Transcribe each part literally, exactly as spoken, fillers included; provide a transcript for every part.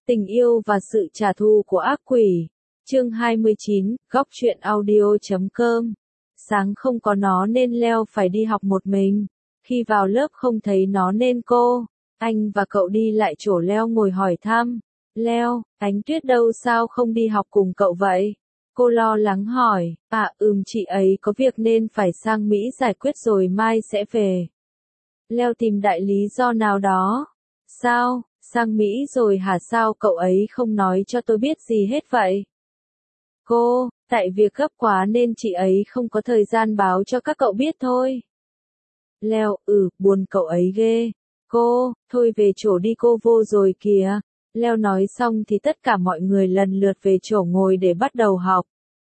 Tình yêu và sự trả thù của ác quỷ. Chương hai mươi chín, góc truyện audio chấm com. Sáng không có nó nên Leo phải đi học một mình. Khi vào lớp không thấy nó nên cô, anh và cậu đi lại chỗ Leo ngồi hỏi thăm. Leo, Ánh Tuyết đâu sao không đi học cùng cậu vậy? Cô lo lắng hỏi. À ừm chị ấy có việc nên phải sang Mỹ giải quyết rồi mai sẽ về. Leo tìm đại lý do nào đó. Sao, sang Mỹ rồi hả, sao cậu ấy không nói cho tôi biết gì hết vậy? Cô, tại việc gấp quá nên chị ấy không có thời gian báo cho các cậu biết thôi. Leo, ừ, buồn cậu ấy ghê. Cô, thôi về chỗ đi, cô vô rồi kìa. Leo nói xong thì tất cả mọi người lần lượt về chỗ ngồi để bắt đầu học.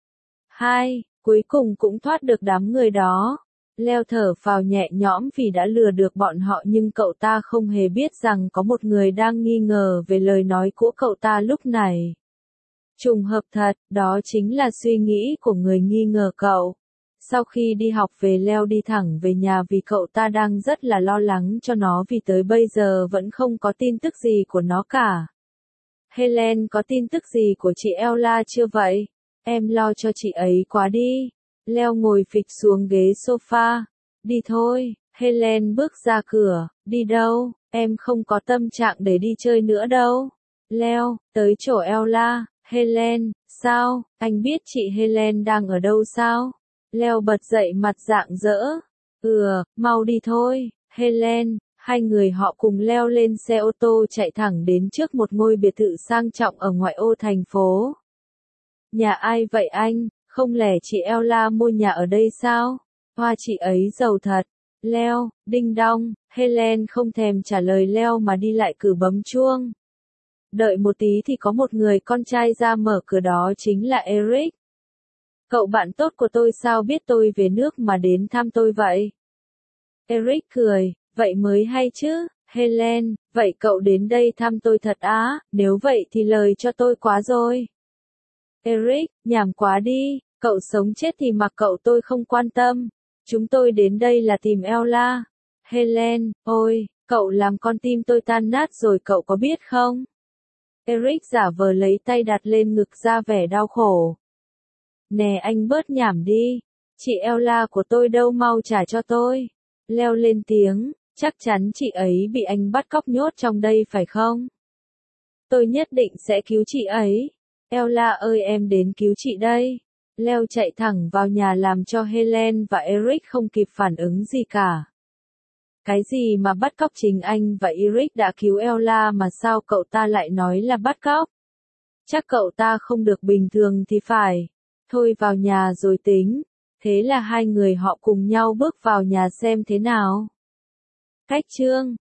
Hai, cuối cùng cũng thoát được đám người đó. Leo thở phào nhẹ nhõm vì đã lừa được bọn họ, nhưng cậu ta không hề biết rằng có một người đang nghi ngờ về lời nói của cậu ta lúc này. Trùng hợp thật, đó chính là suy nghĩ của người nghi ngờ cậu. Sau khi đi học về, Leo đi thẳng về nhà vì cậu ta đang rất là lo lắng cho nó vì tới bây giờ vẫn không có tin tức gì của nó cả. Helen, có tin tức gì của chị Ella chưa vậy? Em lo cho chị ấy quá đi. Leo ngồi phịch xuống ghế sofa. Đi thôi. Helen bước ra cửa. Đi đâu? Em không có tâm trạng để đi chơi nữa đâu. Leo, tới chỗ Ella. Helen, sao? Anh biết chị Helen đang ở đâu sao? Leo bật dậy mặt rạng rỡ. Ừ, mau đi thôi. Helen. Hai người họ cùng leo lên xe ô tô chạy thẳng đến trước một ngôi biệt thự sang trọng ở ngoại ô thành phố. Nhà ai vậy anh? Không lẽ chị Ella mua nhà ở đây sao? Hoa, chị ấy giàu thật. Leo, đinh đong. Helen không thèm trả lời Leo mà đi lại cử bấm chuông. Đợi một tí thì có một người con trai ra mở cửa, đó chính là Eric. Cậu bạn tốt của tôi sao biết tôi về nước mà đến thăm tôi vậy? Eric cười. Vậy mới hay chứ. Helen, vậy cậu đến đây thăm tôi thật á? Nếu vậy thì lời cho tôi quá rồi. Eric, nhảm quá đi, cậu sống chết thì mặc cậu, tôi không quan tâm. Chúng tôi đến đây là tìm Ella. Helen, ôi, cậu làm con tim tôi tan nát rồi, cậu có biết không? Eric giả vờ lấy tay đặt lên ngực ra vẻ đau khổ. Nè anh bớt nhảm đi, chị Ella của tôi đâu, mau trả cho tôi. Leo lên tiếng, chắc chắn chị ấy bị anh bắt cóc nhốt trong đây phải không? Tôi nhất định sẽ cứu chị ấy. Ella ơi, em đến cứu chị đây. Leo chạy thẳng vào nhà làm cho Helen và Eric không kịp phản ứng gì cả. Cái gì mà bắt cóc, chính anh và Eric đã cứu Ella mà sao cậu ta lại nói là bắt cóc? Chắc cậu ta không được bình thường thì phải. Thôi vào nhà rồi tính. Thế là hai người họ cùng nhau bước vào nhà xem thế nào. Cách chương